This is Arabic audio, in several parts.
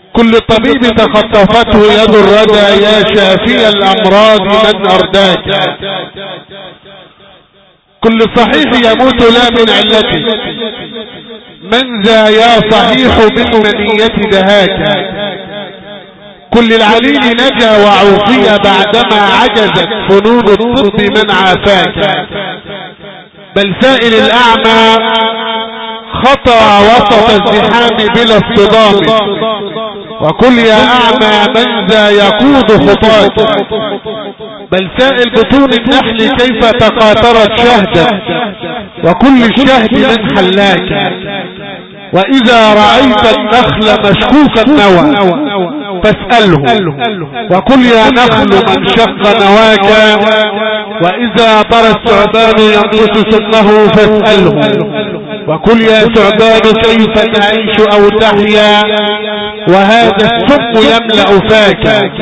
كل طبيب تخطفته يد الردى يا شافي الأمراض من أرداك. كل صحيح يموت لا من علته، من ذا يا صحيح من منية دهاك. كل العليل نجا وعوفي بعدما عجزت فنون الطب من عافاك. بل سائل الأعمى خطأ وسط الزحام بلا اصطدام، وكل يا أعمى من ذا يقود خطاك. بل سائل بطون النحل كيف تقاطرت شهدا، وكل الشهد من حلاك. وإذا رأيت النخل مشكوك النوى فاسأله، وكل يا نخل من شق نواك. وإذا ترى الثعبان ينقص سمه فاسأله، وكل يا ثعبان كيف تعيش أو تحيا وهذا السم يملأ فاك.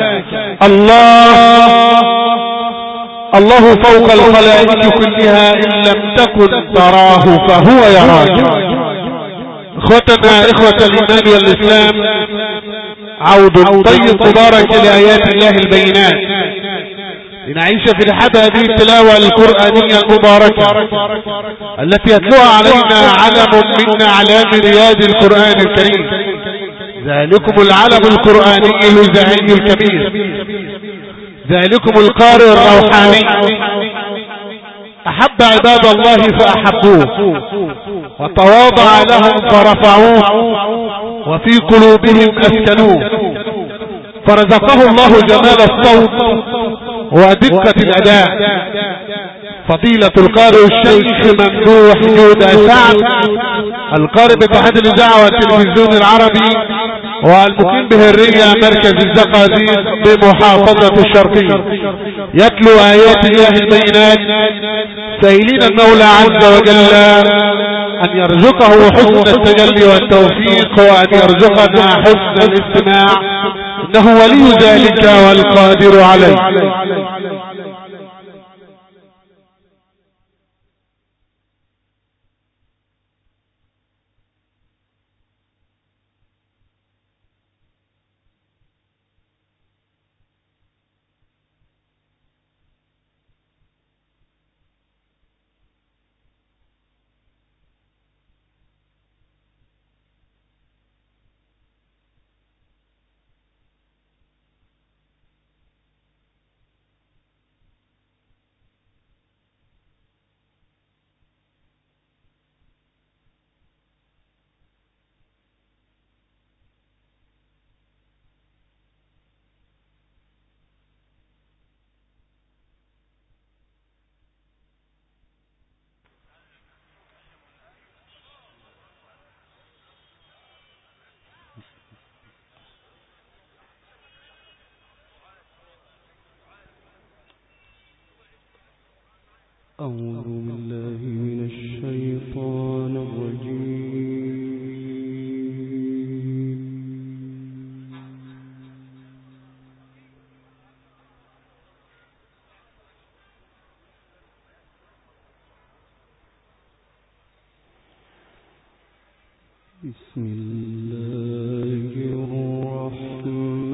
الله فوق الخلائق كلها إن لم تكن تراه فهو يراك. اخوتنا اخوة الايمان والاسلام، عود طيب مبارك لآيات الله البينات لنعيش في لحد هذه التلاوة القرآنية المباركة التي يتلوها علينا علم من أعلام رياض القرآن الكريم. ذلكم العلم القرآني الوزعي الكبير، ذلكم القارئ الروحاني. أحب عباد الله فأحبوه، وتواضع لهم فرفعوه، وفي قلوبهم أسكنوه. فرزقه الله جمال الصوت ودقة الأداء. فضيلة القارئ الشيخ ممدوح جودة سعد، القارئ باتحاد الإذاعة والتلفزيون العربي والمقيم بهرية مركز الزقازيق بمحافظة الشرقية، يتلو آيات الله البينات سائلين المولى عز وجل أن يرزقه حسن التجلي والتوفيق، وأن يرزقنا حسن الاستماع، إنه ولي ذلك والقادر عليه. أعوذ بالله من الشيطان الرجيم. بسم الله الرحمن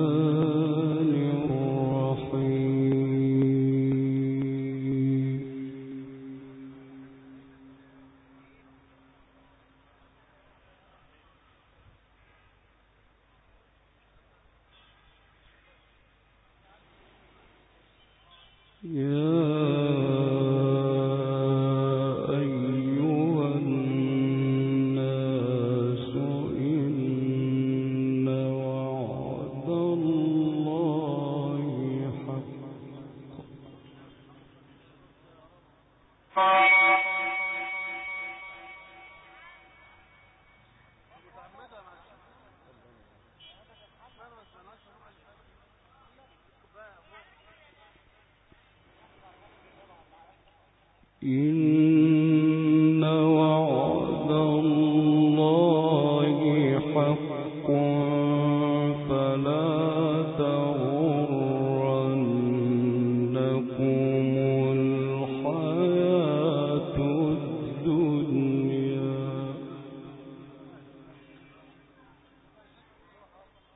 إن وعد الله حق فلا تغرنكم الحياة الدنيا.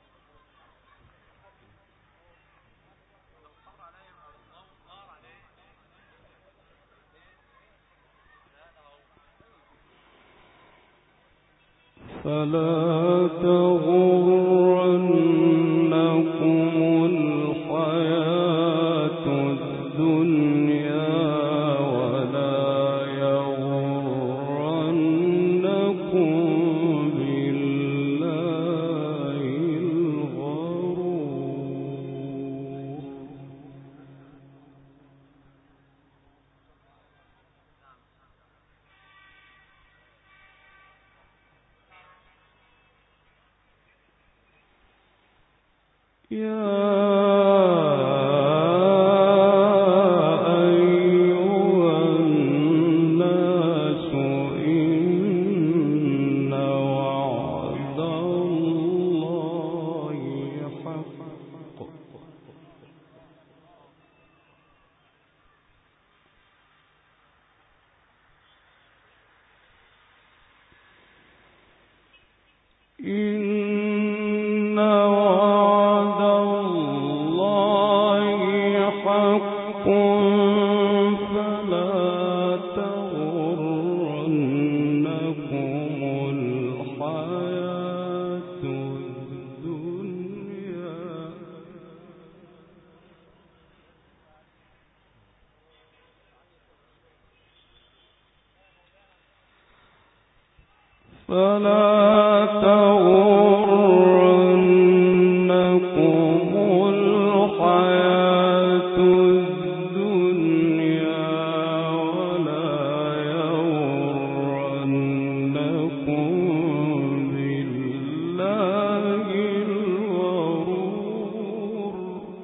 فلا تغرنكم الحياة الدنيا ولا يغرنكم بالله الغرور. إن وعد الله حق فلا تغرنكم الحياة الدنيا ولا يغرنكم بالله الغرور.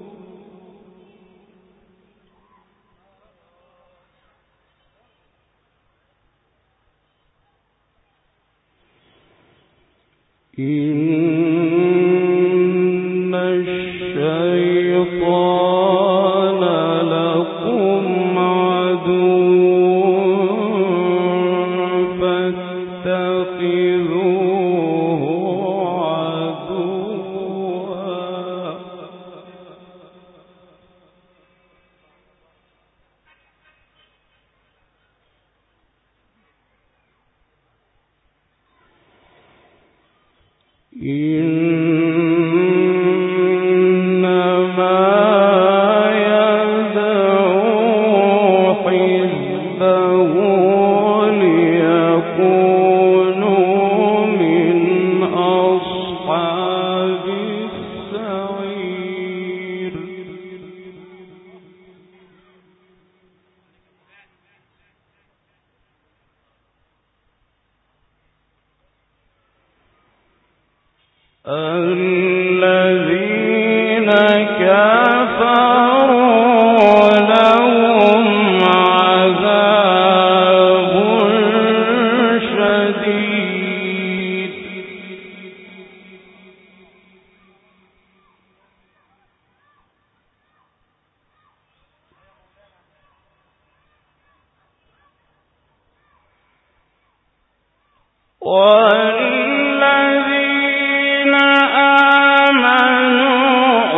إن الشيطان لكم عدو فاتخذوه عدوا. إنما يدعو حزبه ليكونوا من أصحاب السعير. الذين كفروا لهم عذاب شديد. والذين آمنوا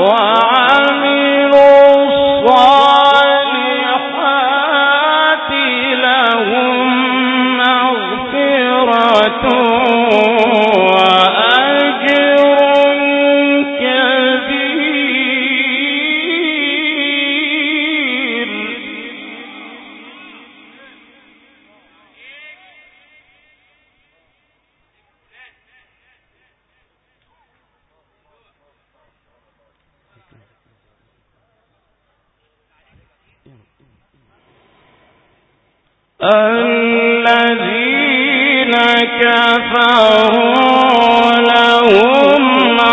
وعملوا الصالحات لهم مغفرة وأجر كبير. الذين كفروا لهم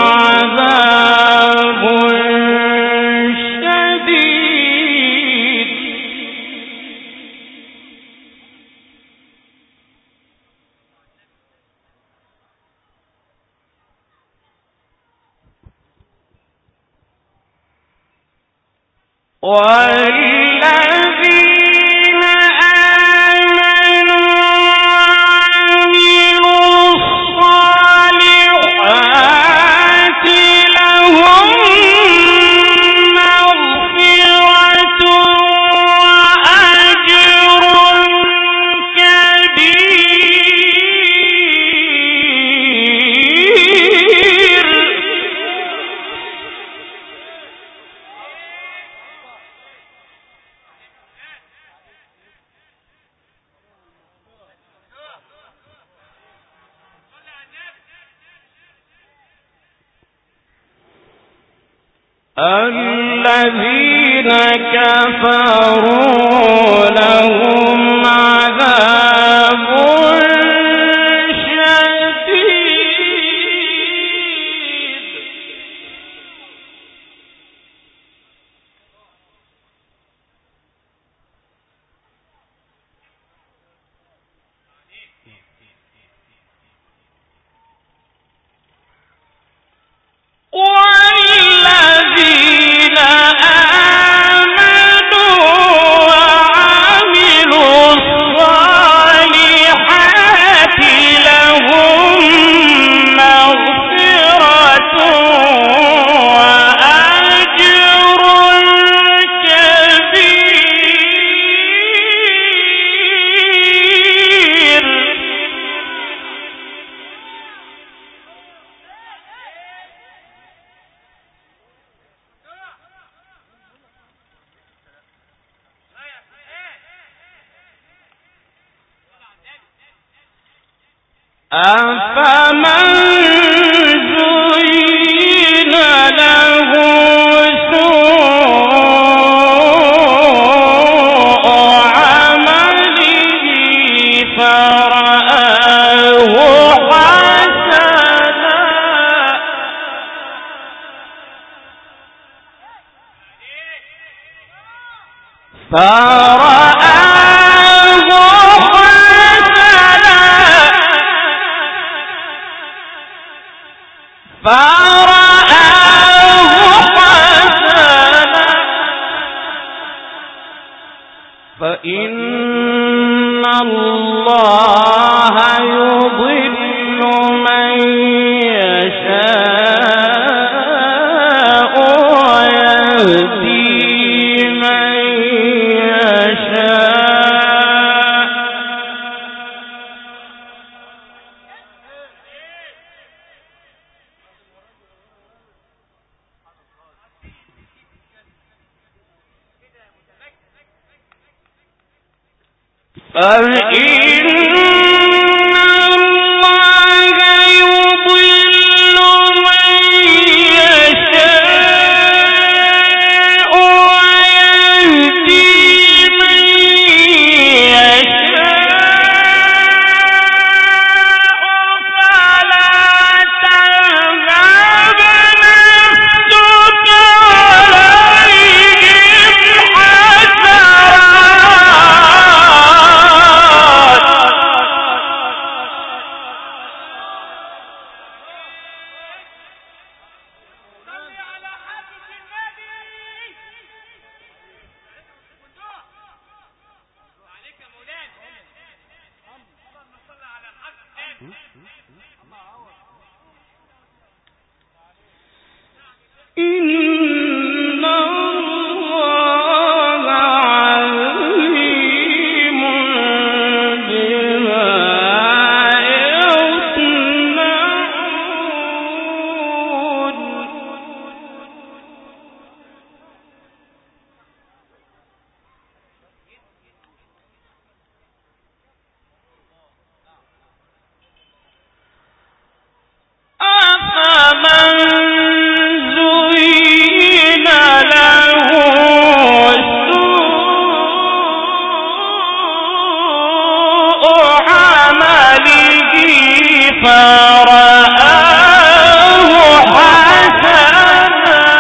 عذاب شديد. والذين آمنوا وعملوا الصالحات لهم مغفرة وأجر كبير. الذين كفروا لهم عذاب والذين آمنوا وعملوا الصالحات لهم مغفرة وأجر كبير. أفمن زين له سوء عمله فرآه حسنا فإن الله يضل من يشاء ويهدي من يشاء. فإن الله يضل من يشاء ويهدي من يشاء فلا تذهب نفسك عليهم إن الله عليم بما يصنعون. أفمن زين له سوء عمله فرآه حسنا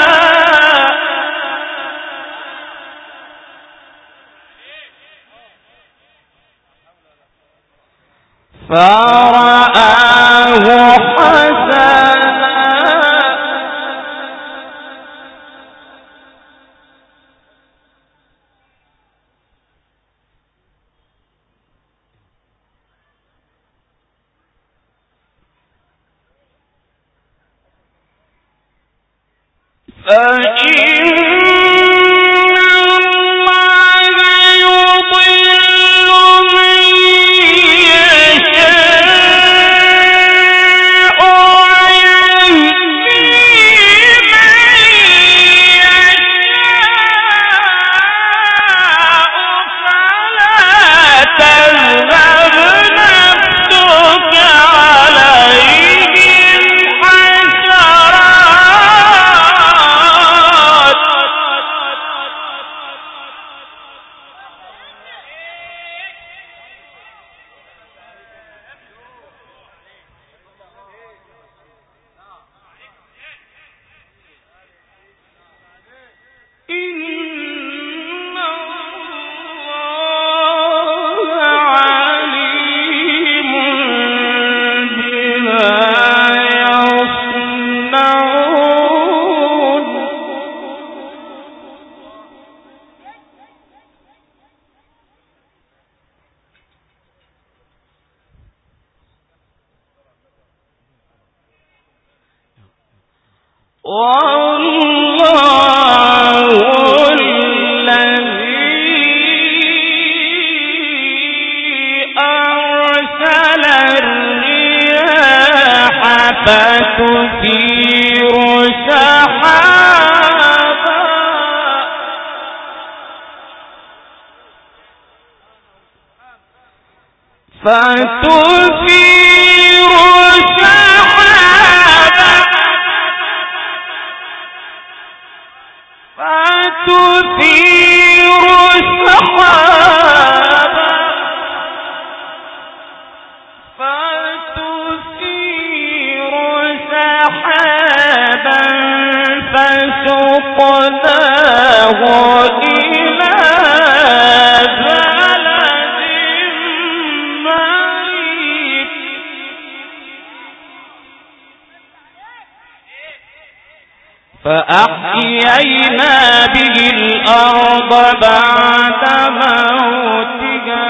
فأحيينا به الأرض بعد موتها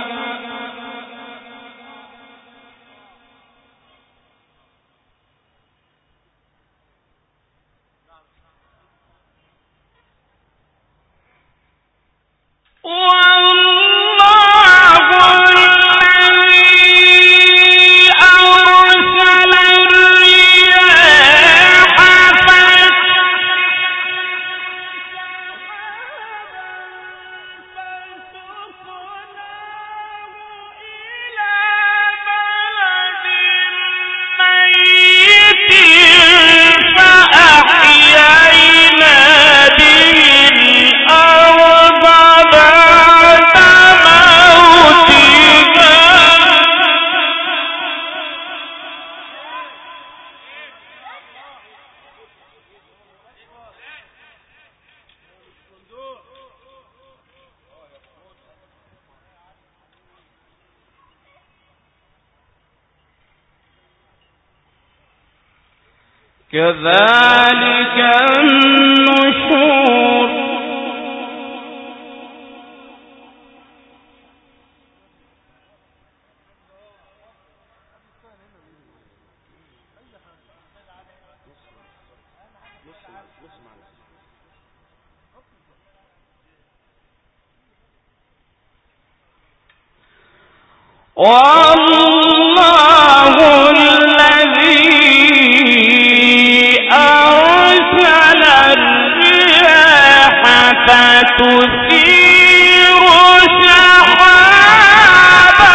كذلك النشور والله الذي أرسل الرياح فتثير سحابا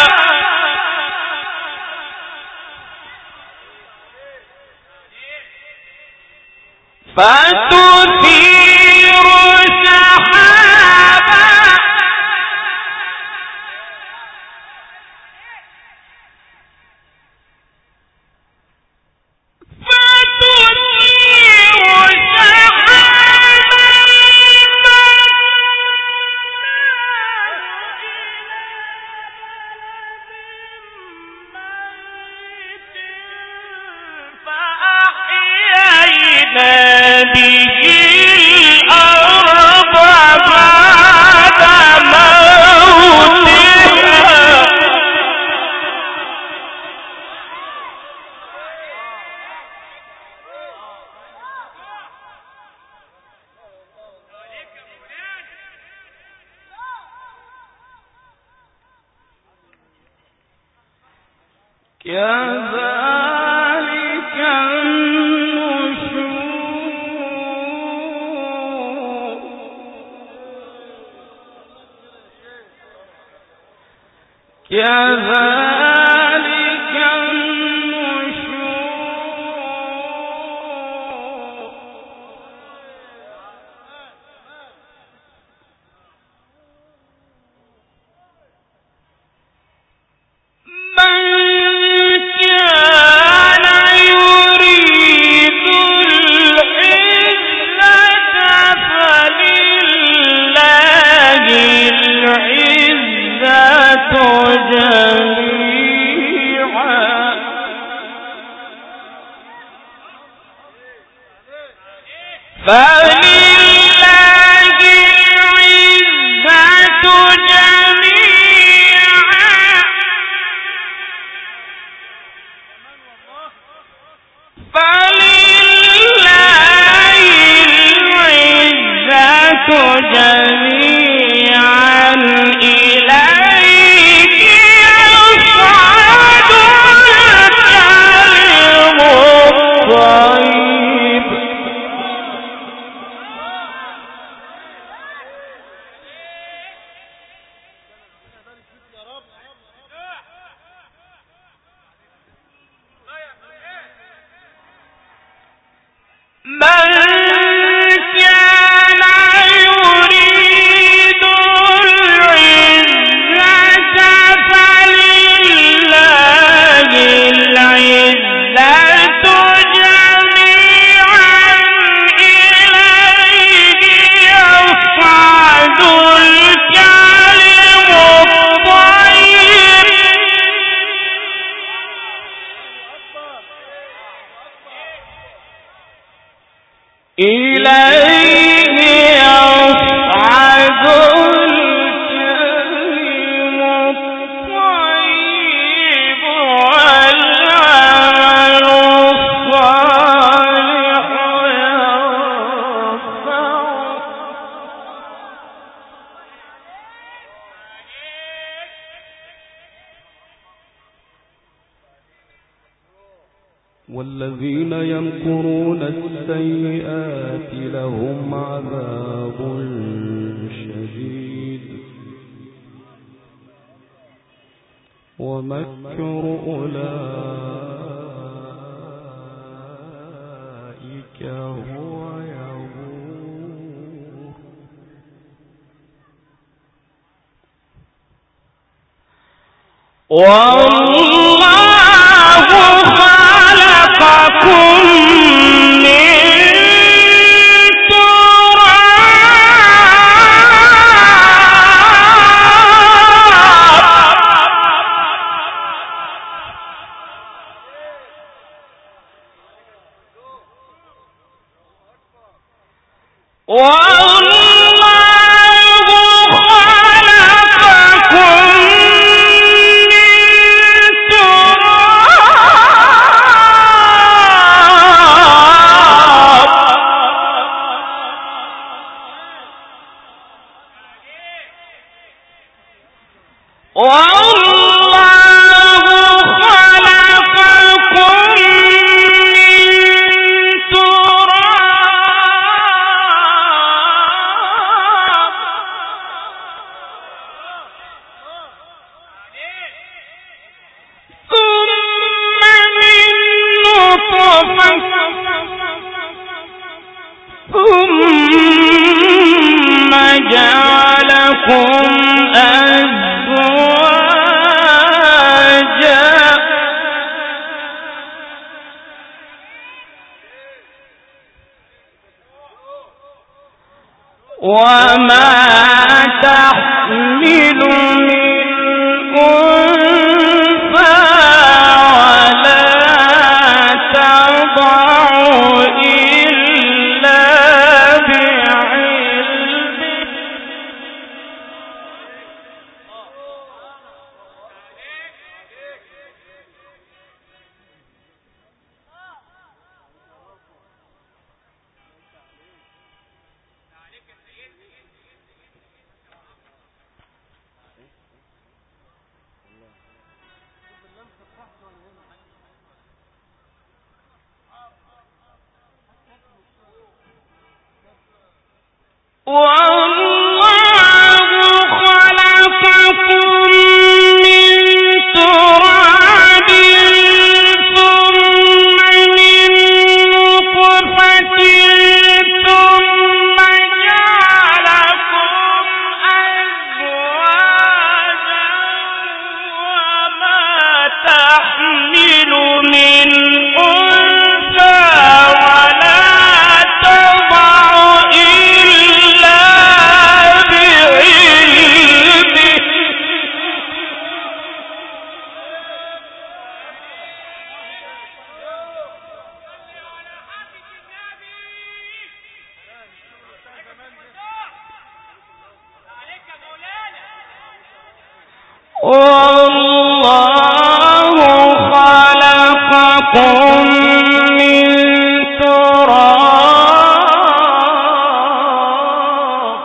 كذلك النشور كذلك فلله جميعا إليه يصعد الكلم الطيب والذين يمكرون السيئات لهم عذاب شديد ومكر أولئك هو يبور والله خلقكم من ثم جعلكم أزواجا وما تحمل من أنثى ولا تضع إلا بعلمه والله خلقكم من تراب ثم من نطفة ثم جعلكم أزواجا وما تحمل من أنثى ولا تضع إلا بعلمه والله خلقكم من تراب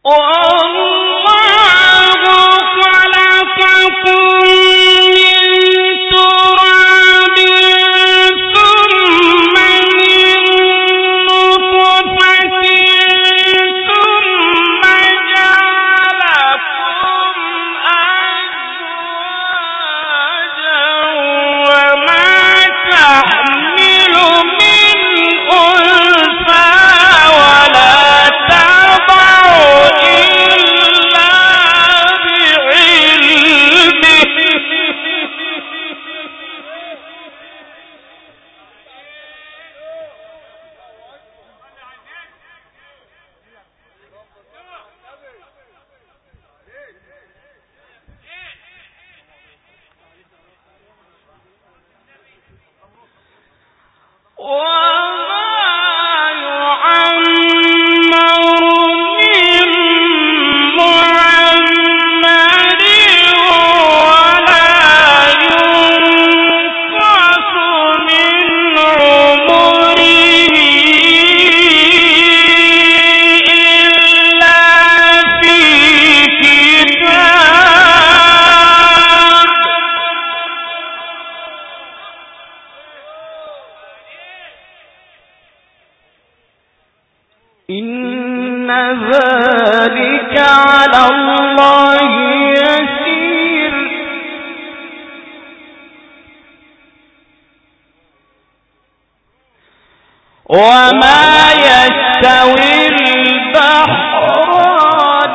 إن ذلك على الله يسير وما يستوي البحران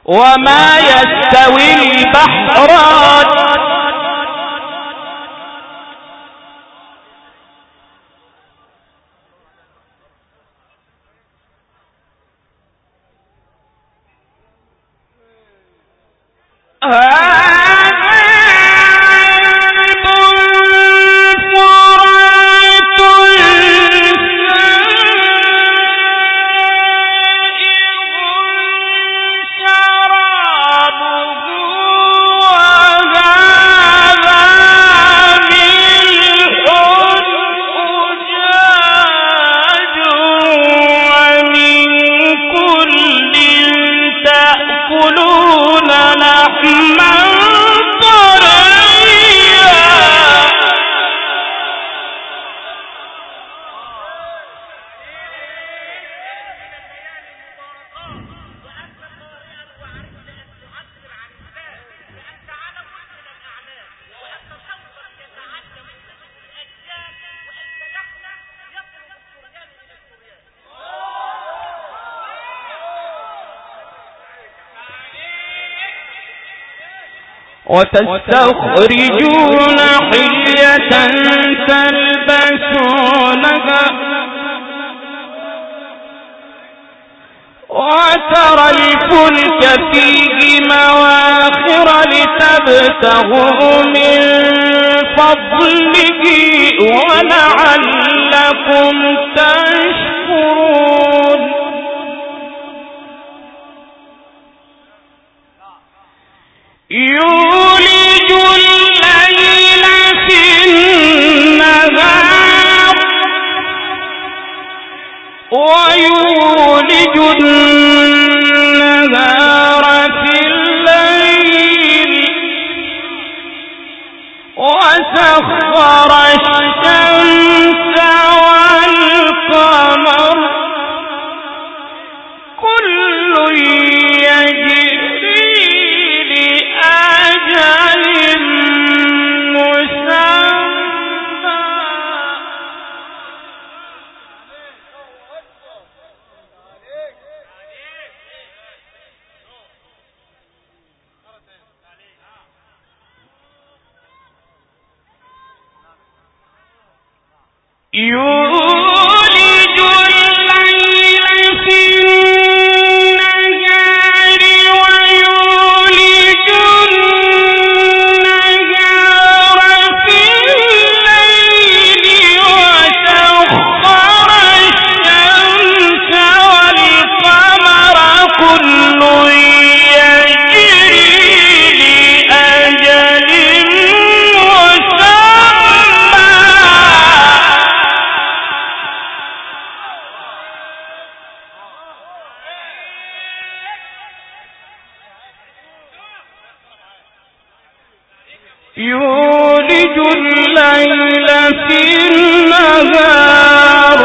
وما يستوي البحران وتستخرجون حلية تلبسونها وترى الفلك فيه مواخر لتبتغوا من فضله ولعلكم تشكرون يولج الليل في النهار ويولج النهار في الليل وسخر الشمس والقمر كل يجري لأجل مسمى يولج الليل في النهار ويولج النهار في الليل وسخر الشمس والقمر كل يجري لأجل مسمى يولج الليل في النهار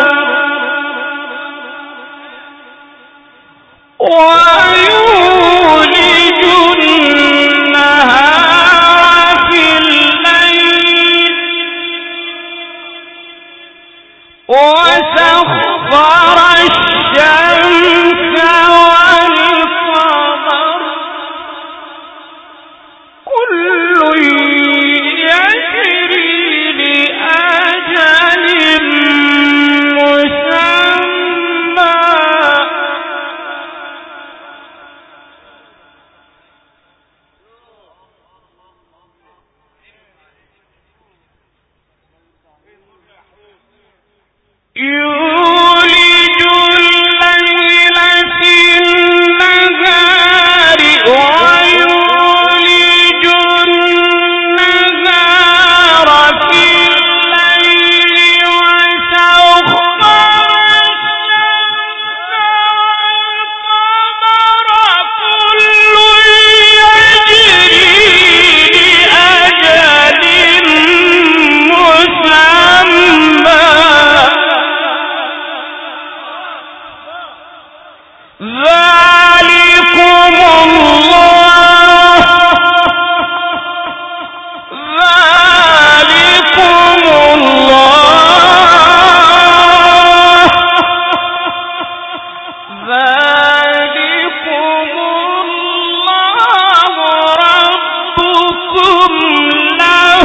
ويولج النهار في الليل وسخر الشمس والقمر كل يجري لأجل مسمى يولج الليل في النهار ويولج النهار في الليل وسخر الشمس والقمر كل يجري لأجل مسمى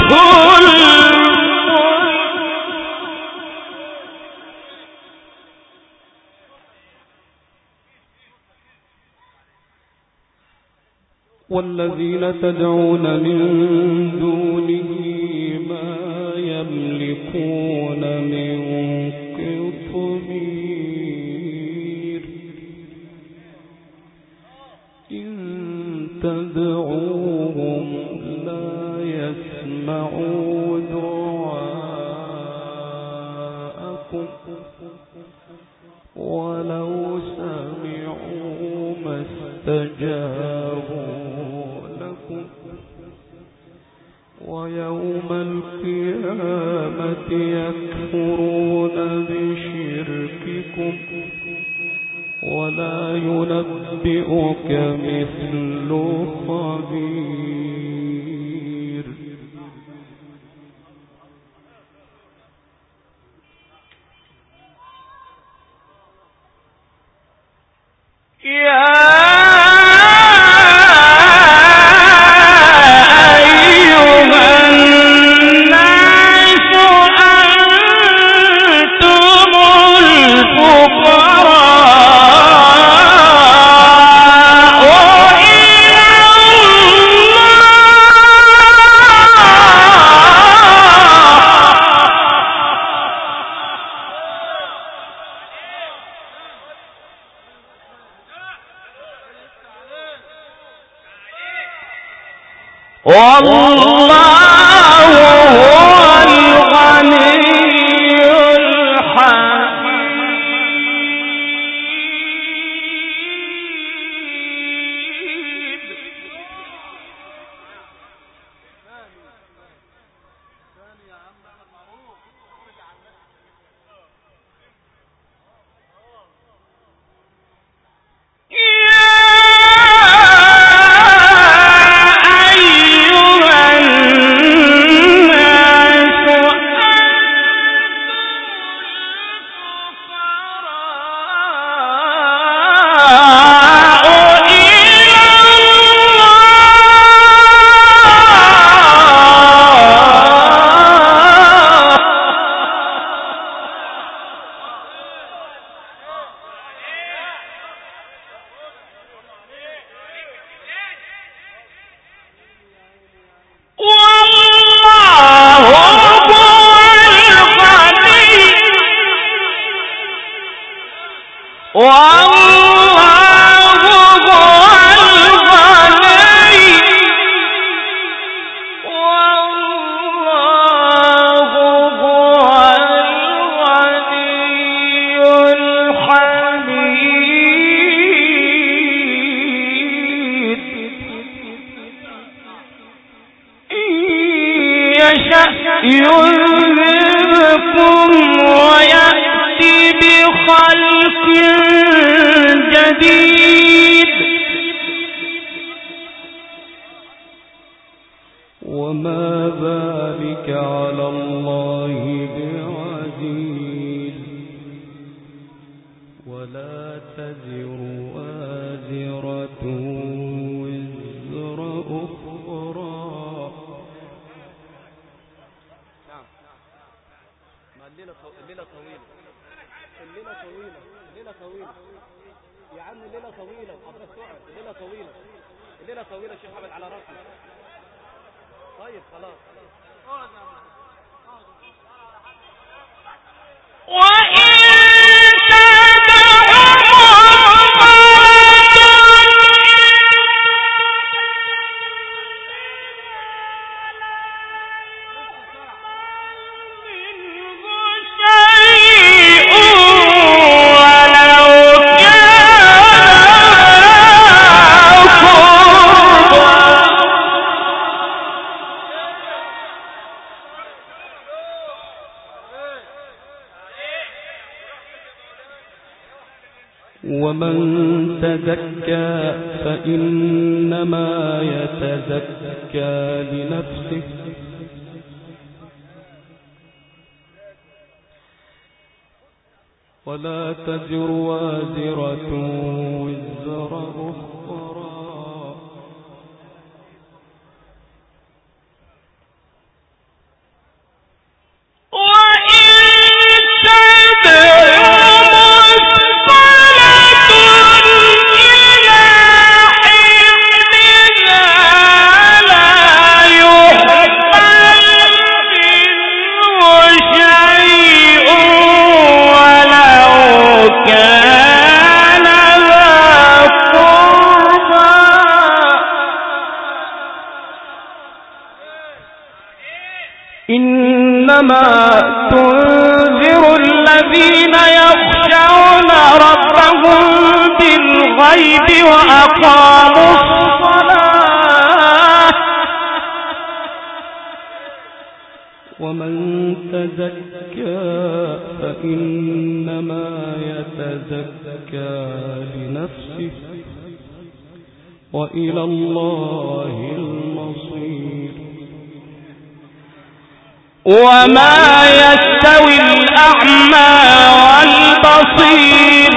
والذين تدعون من دونه ما يملكون من قطمير إن تدعوهم لا يسمعوا دعاءكم ولو سمعوا ما استجابوا ويوم القيامة يكفرون بشرككم ولا ينبئك مثل خبير. يذهبكم ويأتي بخلق جديد وما ذلك على الله بعزيز ولا تزر وازرة وزر أخرى. الليلة طويلة يا عم، الليلة طويلة وحضرتك تقعد. الليلة طويلة الشيخ حمد على راسنا. طيب خلاص. ومن تزكى فإنما يتزكى لنفسه ولا تزر وازرة وزر أخرى. إنما تنذر الذين يخشون ربهم بالغيب وأقاموا الصلاة ومن تزكى فإنما يتزكى لنفسه وإلى الله المصير وما يستوي الأعمى والبصير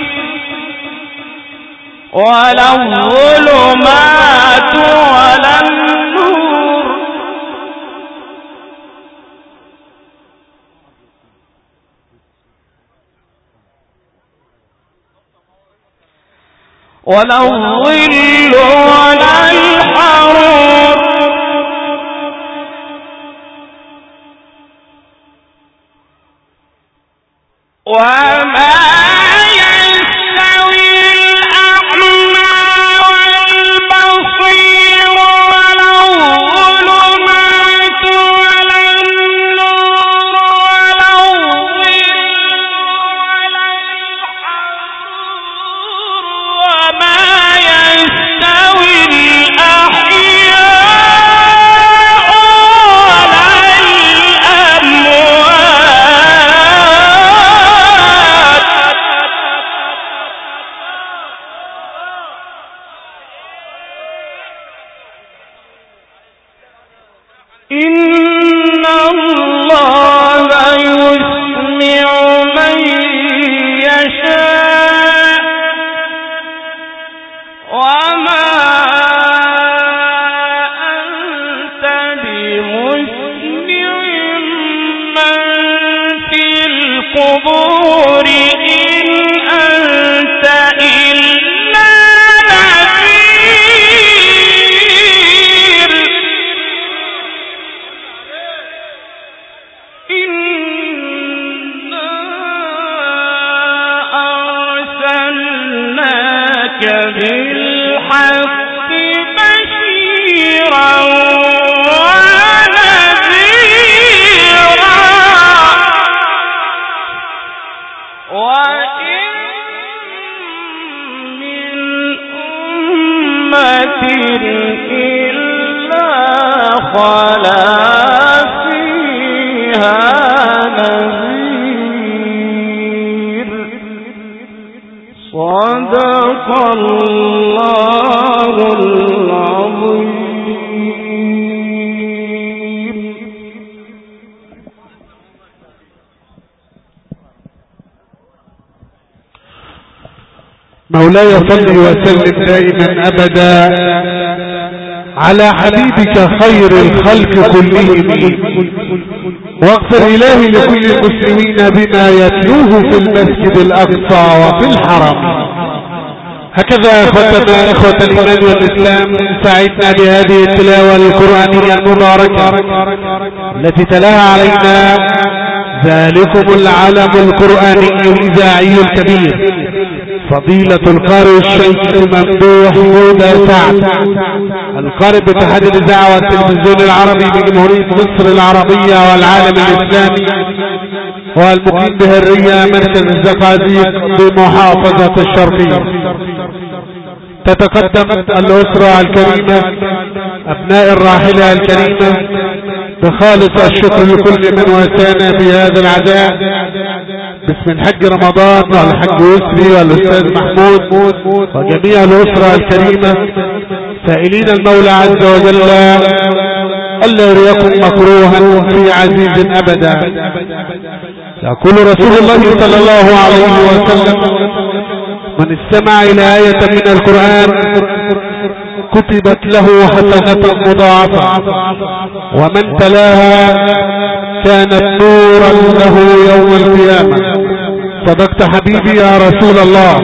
ولا الظلمات ولا النور ولا الظل ولا الحرور وما يستوي الأعمى والبصير ولا الظلمات ولا النور ولا الظل ولا الحرور وما يستوي الأحياء ولا الأموات إن الله يسمع من يشاء وما أنت بمسمع من في القبور إن أنت إلا نذير إنا أرسلناك بالحق بشيرا ونذيرا وإن من أمة إلا خلا فيها نذير صدق الله العظيم. مولاي صل وسلم دائما أبدا على حبيبك خير الخلق كلهم، واغفر إلهي لكل المسلمين بما يتلوه في المسجد الأقصى وفي الحرم. هكذا أخوتنا إخوة الإيمان والإسلام سعدنا بهذه التلاوة القرآنية المباركة التي تلاها علينا ذلكم العلم القرآني الإذاعي الكبير فضيلة القارئ الشيخ الممدوح هدى سعد، القارئ باتحاد الإذاعة والتلفزيون العربي بجمهورية مصر العربية والعالم الإسلامي، والمقيم بهرية مركز الزقازيق بمحافظة الشرقية. تتقدم الأسرة الكريمة أبناء الراحلة الكريمة بخالص الشكر لكل من واسانا في هذا العزاء باسم الحج رمضان والحج يسري والأستاذ محمود وجميع الأسرة الكريمة، سائلين المولى عز وجل ألا يريكم مكروها في عزيز أبدا. يقول رسول الله صلى الله عليه وسلم: من استمع إلى آية من القرآن كتبت له حسنة مضاعفة، ومن تلاها كانت نورا له يوم القيامة. صدقت حبيبي يا رسول الله.